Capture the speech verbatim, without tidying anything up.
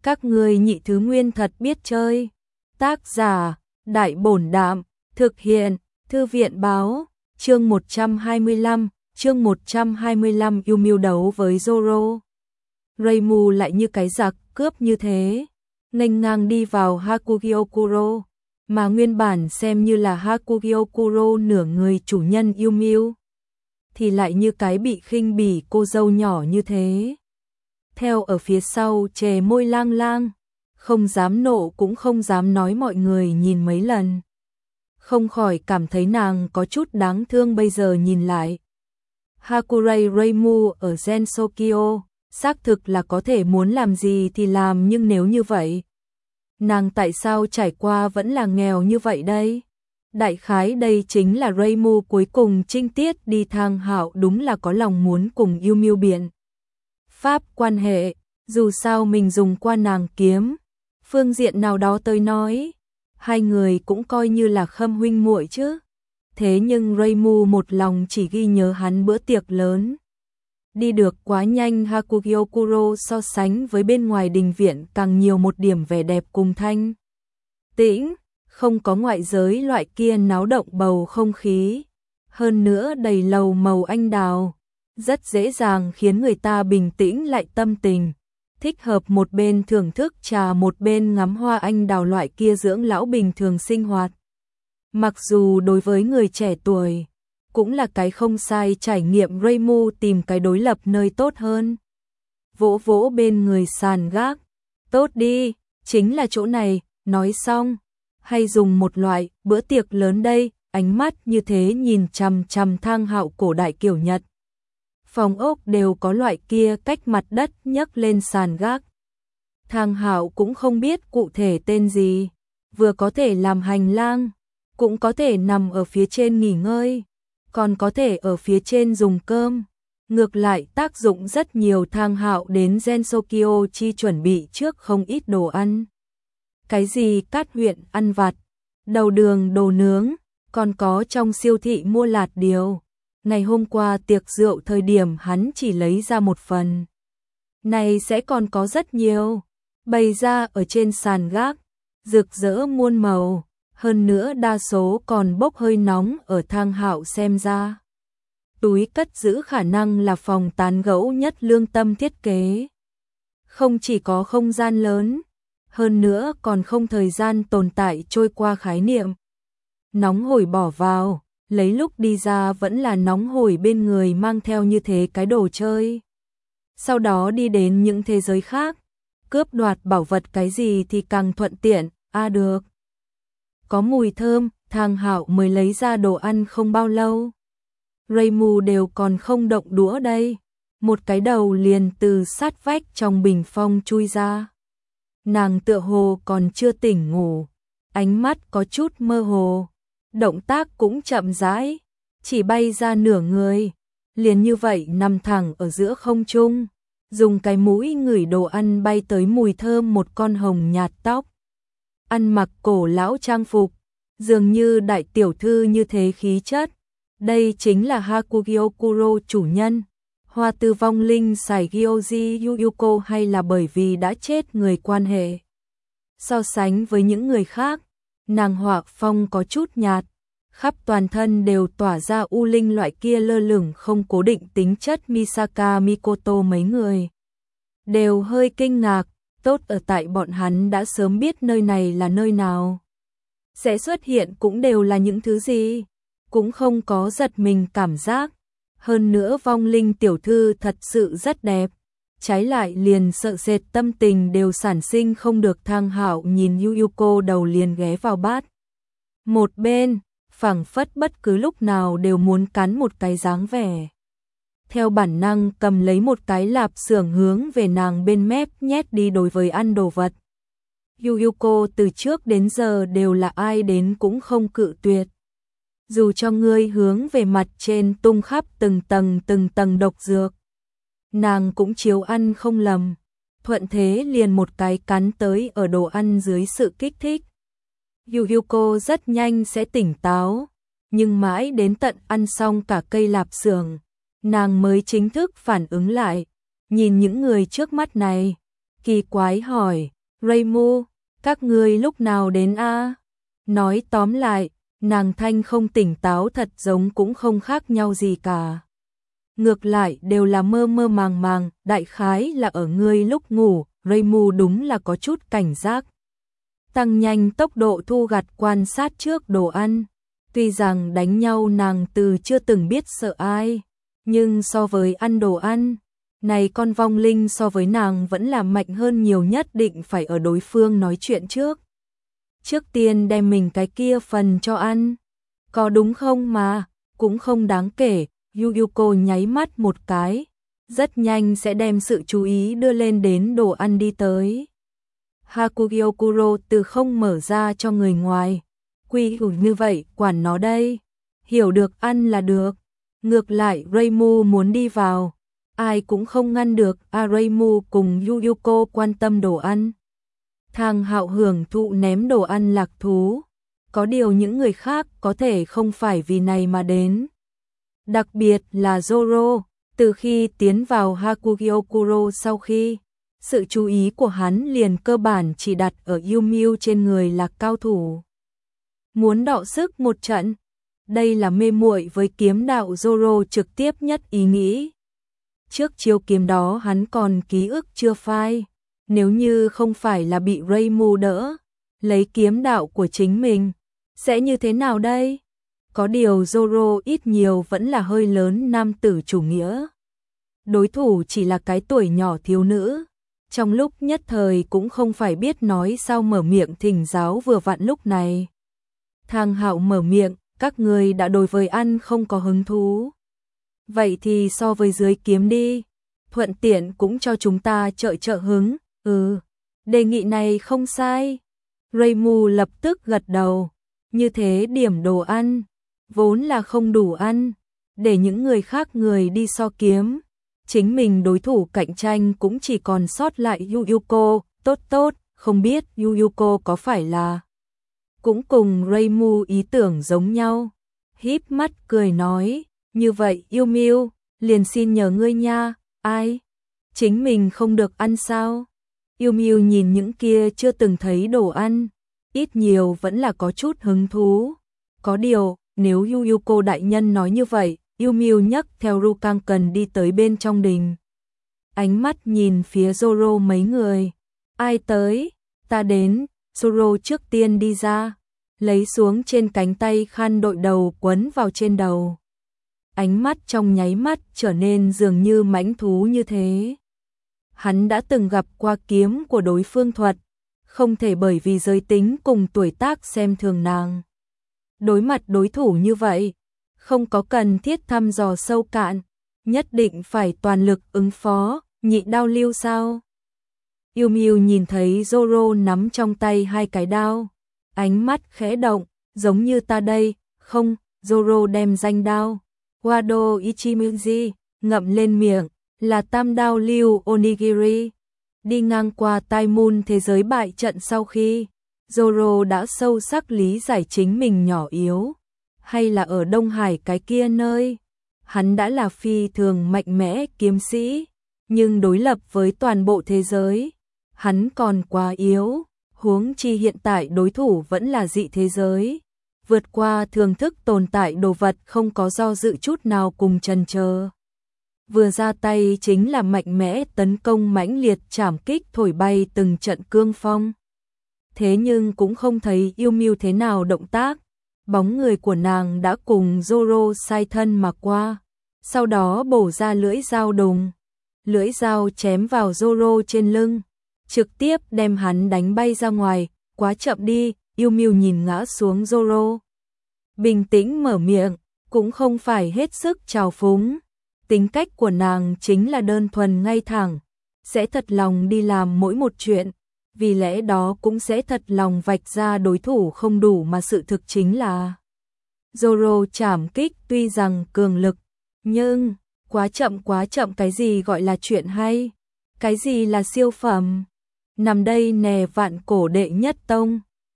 Các ngươi nhị thứ nguyên thật biết chơi. Tác giả, Đại Bổn Đạm, thực hiện, Thư viện Báo, chương một trăm hai mươi lăm, chương một trăm hai mươi lăm yêu mưu đấu với Zoro. Reimu lại như cái giặc cướp như thế, nghênh ngang đi vào Hakugyokuro, mà nguyên bản xem như là Hakugyokuro nửa người chủ nhân yêu mưu, thì lại như cái bị khinh bỉ cô dâu nhỏ như thế. Theo ở phía sau chề môi lang lang, không dám nộ cũng không dám nói, mọi người nhìn mấy lần không khỏi cảm thấy nàng có chút đáng thương. Bây giờ nhìn lại, Hakurei Reimu ở Gensokyo xác thực là có thể muốn làm gì thì làm, nhưng nếu như vậy, nàng tại sao trải qua vẫn là nghèo như vậy đây? Đại khái đây chính là Reimu cuối cùng trinh tiết đi Thang Hạo đúng là có lòng muốn cùng yêu mưu biện pháp quan hệ, dù sao mình dùng qua nàng kiếm, phương diện nào đó tới nói, hai người cũng coi như là khâm huynh muội chứ. Thế nhưng Reimu một lòng chỉ ghi nhớ hắn bữa tiệc lớn. Đi được quá nhanh, Hakugyokuro so sánh với bên ngoài đình viện càng nhiều một điểm vẻ đẹp cùng thanh tĩnh, không có ngoại giới loại kia náo động bầu không khí. Hơn nữa đầy lầu màu anh đào, rất dễ dàng khiến người ta bình tĩnh lại tâm tình, thích hợp một bên thưởng thức trà một bên ngắm hoa anh đào loại kia dưỡng lão bình thường sinh hoạt. Mặc dù đối với người trẻ tuổi, cũng là cái không sai trải nghiệm. Reimu tìm cái đối lập nơi tốt hơn. Vỗ vỗ bên người sàn gác. Tốt đi, chính là chỗ này, nói xong. Hay dùng một loại, bữa tiệc lớn đây, ánh mắt như thế nhìn chằm chằm Thang Hạo cổ đại kiểu Nhật. Phòng ốc đều có loại kia cách mặt đất nhấc lên sàn gác. Thang Hạo cũng không biết cụ thể tên gì, vừa có thể làm hành lang, cũng có thể nằm ở phía trên nghỉ ngơi, còn có thể ở phía trên dùng cơm. Ngược lại tác dụng rất nhiều. Thang Hạo đến Gensokyo chi chuẩn bị trước không ít đồ ăn. Cái gì cát huyện ăn vặt, đầu đường đồ nướng, còn có trong siêu thị mua lạt điều. Ngày hôm qua tiệc rượu thời điểm hắn chỉ lấy ra một phần. Này sẽ còn có rất nhiều, bày ra ở trên sàn gác, rực rỡ muôn màu. Hơn nữa đa số còn bốc hơi nóng. Ở Thang Hạo xem ra, túi cất giữ khả năng là phòng tán gẫu nhất lương tâm thiết kế. Không chỉ có không gian lớn, hơn nữa còn không thời gian tồn tại trôi qua khái niệm. Nóng hổi bỏ vào, lấy lúc đi ra vẫn là nóng hổi bên người, mang theo như thế cái đồ chơi. Sau đó đi đến những thế giới khác, cướp đoạt bảo vật cái gì thì càng thuận tiện. A à được. Có mùi thơm, Thang Hạo mới lấy ra đồ ăn không bao lâu. Reimu đều còn không động đũa đây, một cái đầu liền từ sát vách trong bình phong chui ra. Nàng tựa hồ còn chưa tỉnh ngủ, ánh mắt có chút mơ hồ, động tác cũng chậm rãi, chỉ bay ra nửa người, liền như vậy nằm thẳng ở giữa không trung, dùng cái mũi ngửi đồ ăn bay tới mùi thơm. Một con hồng nhạt tóc, ăn mặc cổ lão trang phục, dường như đại tiểu thư như thế khí chất. Đây chính là Hakugyokuro chủ nhân, hoa tư vong linh Sài Gyoji Yuyuko, hay là bởi vì đã chết người quan hệ. So sánh với những người khác, nàng họa phong có chút nhạt, khắp toàn thân đều tỏa ra u linh loại kia lơ lửng không cố định tính chất. Misaka Mikoto mấy người đều hơi kinh ngạc, tốt ở tại bọn hắn đã sớm biết nơi này là nơi nào, sẽ xuất hiện cũng đều là những thứ gì, cũng không có giật mình cảm giác. Hơn nữa vong linh tiểu thư thật sự rất đẹp, trái lại liền sợ sệt tâm tình đều sản sinh không được. Thang Hạo nhìn Yuyuko đầu liền ghé vào bát một bên, phảng phất bất cứ lúc nào đều muốn cắn một cái dáng vẻ. Theo bản năng cầm lấy một cái lạp xưởng hướng về nàng bên mép nhét đi. Đối với ăn đồ vật, Yuyuko từ trước đến giờ đều là ai đến cũng không cự tuyệt. Dù cho ngươi hướng về mặt trên tung khắp từng tầng từng tầng độc dược, nàng cũng chiếu ăn không lầm, thuận thế liền một cái cắn tới ở đồ ăn dưới sự kích thích. Yuyuko rất nhanh sẽ tỉnh táo, nhưng mãi đến tận ăn xong cả cây lạp xưởng, nàng mới chính thức phản ứng lại, nhìn những người trước mắt này, kỳ quái hỏi, Reimu, các ngươi lúc nào đến a? Nói tóm lại, nàng thanh không tỉnh táo thật giống cũng không khác nhau gì cả. Ngược lại đều là mơ mơ màng màng, đại khái là ở ngươi lúc ngủ, Reimu đúng là có chút cảnh giác. Tăng nhanh tốc độ thu gặt quan sát trước đồ ăn. Tuy rằng đánh nhau nàng từ chưa từng biết sợ ai, nhưng so với ăn đồ ăn, này con vong linh so với nàng vẫn là mạnh hơn nhiều, nhất định phải ở đối phương nói chuyện trước. Trước tiên đem mình cái kia phần cho ăn. Có đúng không mà, cũng không đáng kể, Yuyuko nháy mắt một cái, rất nhanh sẽ đem sự chú ý đưa lên đến đồ ăn đi tới. Hakugyokuro từ không mở ra cho người ngoài. Quy củ như vậy, quản nó đây. Hiểu được ăn là được. Ngược lại Reimu muốn đi vào, ai cũng không ngăn được. A Reimu cùng Yuyuko quan tâm đồ ăn. Thang Hạo hưởng thụ ném đồ ăn lạc thú. Có điều những người khác có thể không phải vì này mà đến. Đặc biệt là Zoro, từ khi tiến vào Hakugyokuro sau khi, sự chú ý của hắn liền cơ bản chỉ đặt ở Yumiu trên người là cao thủ. Muốn đọ sức một trận, đây là mê muội với kiếm đạo Zoro trực tiếp nhất ý nghĩ. Trước chiêu kiếm đó hắn còn ký ức chưa phai, nếu như không phải là bị Reimu đỡ, lấy kiếm đạo của chính mình, sẽ như thế nào đây? Có điều Zoro ít nhiều vẫn là hơi lớn nam tử chủ nghĩa. Đối thủ chỉ là cái tuổi nhỏ thiếu nữ, trong lúc nhất thời cũng không phải biết nói sao mở miệng thỉnh giáo. Vừa vặn lúc này Thang Hạo mở miệng, các người đã đối với ăn không có hứng thú. Vậy thì so với dưới kiếm đi, thuận tiện cũng cho chúng ta trợ trợ hứng. Ừ, đề nghị này không sai. Reimu lập tức gật đầu, như thế điểm đồ ăn, vốn là không đủ ăn, để những người khác người đi so kiếm. Chính mình đối thủ cạnh tranh cũng chỉ còn sót lại Yuyuko, tốt tốt, không biết Yuyuko có phải là cũng cùng Reimu ý tưởng giống nhau. Híp mắt cười nói, như vậy Yumiu, liền xin nhờ ngươi nha. Ai? Chính mình không được ăn sao? Yumiu nhìn những kia chưa từng thấy đồ ăn, ít nhiều vẫn là có chút hứng thú. Có điều, nếu Yuyuko đại nhân nói như vậy, Yumiu nhấc theo Rukang cần đi tới bên trong đình. Ánh mắt nhìn phía Zoro mấy người. Ai tới? Ta đến. Zoro trước tiên đi ra, lấy xuống trên cánh tay khăn đội đầu quấn vào trên đầu. Ánh mắt trong nháy mắt trở nên dường như mãnh thú như thế. Hắn đã từng gặp qua kiếm của đối phương thuật, không thể bởi vì giới tính cùng tuổi tác xem thường nàng. Đối mặt đối thủ như vậy, không có cần thiết thăm dò sâu cạn, nhất định phải toàn lực ứng phó, nhị đao lưu sao? Yumiu nhìn thấy Zoro nắm trong tay hai cái đao, ánh mắt khẽ động, giống như ta đây. Không, Zoro đem danh đao Wado Ichimuji ngậm lên miệng, là tam đao lưu Onigiri. Đi ngang qua Tai Moon thế giới bại trận sau khi, Zoro đã sâu sắc lý giải chính mình nhỏ yếu, hay là ở Đông Hải cái kia nơi, hắn đã là phi thường mạnh mẽ kiếm sĩ, nhưng đối lập với toàn bộ thế giới, hắn còn quá yếu, huống chi hiện tại đối thủ vẫn là dị thế giới, vượt qua thường thức tồn tại đồ vật, không có do dự chút nào cùng chần chờ. Vừa ra tay chính là mạnh mẽ tấn công mãnh liệt, chảm kích thổi bay từng trận cương phong. Thế nhưng cũng không thấy Yumiu thế nào động tác, bóng người của nàng đã cùng Zoro sai thân mà qua, sau đó bổ ra lưỡi dao đùng, lưỡi dao chém vào Zoro trên lưng, trực tiếp đem hắn đánh bay ra ngoài. Quá chậm đi. Yumiu nhìn ngã xuống Zoro, bình tĩnh mở miệng, cũng không phải hết sức trào phúng. Tính cách của nàng chính là đơn thuần ngay thẳng, sẽ thật lòng đi làm mỗi một chuyện, vì lẽ đó cũng sẽ thật lòng vạch ra đối thủ không đủ, mà sự thực chính là Zoro chảm kích tuy rằng cường lực, nhưng quá chậm quá chậm. Cái gì gọi là chuyện hay? Cái gì là siêu phẩm? Nằm đây nè, vạn cổ đệ nhất tông.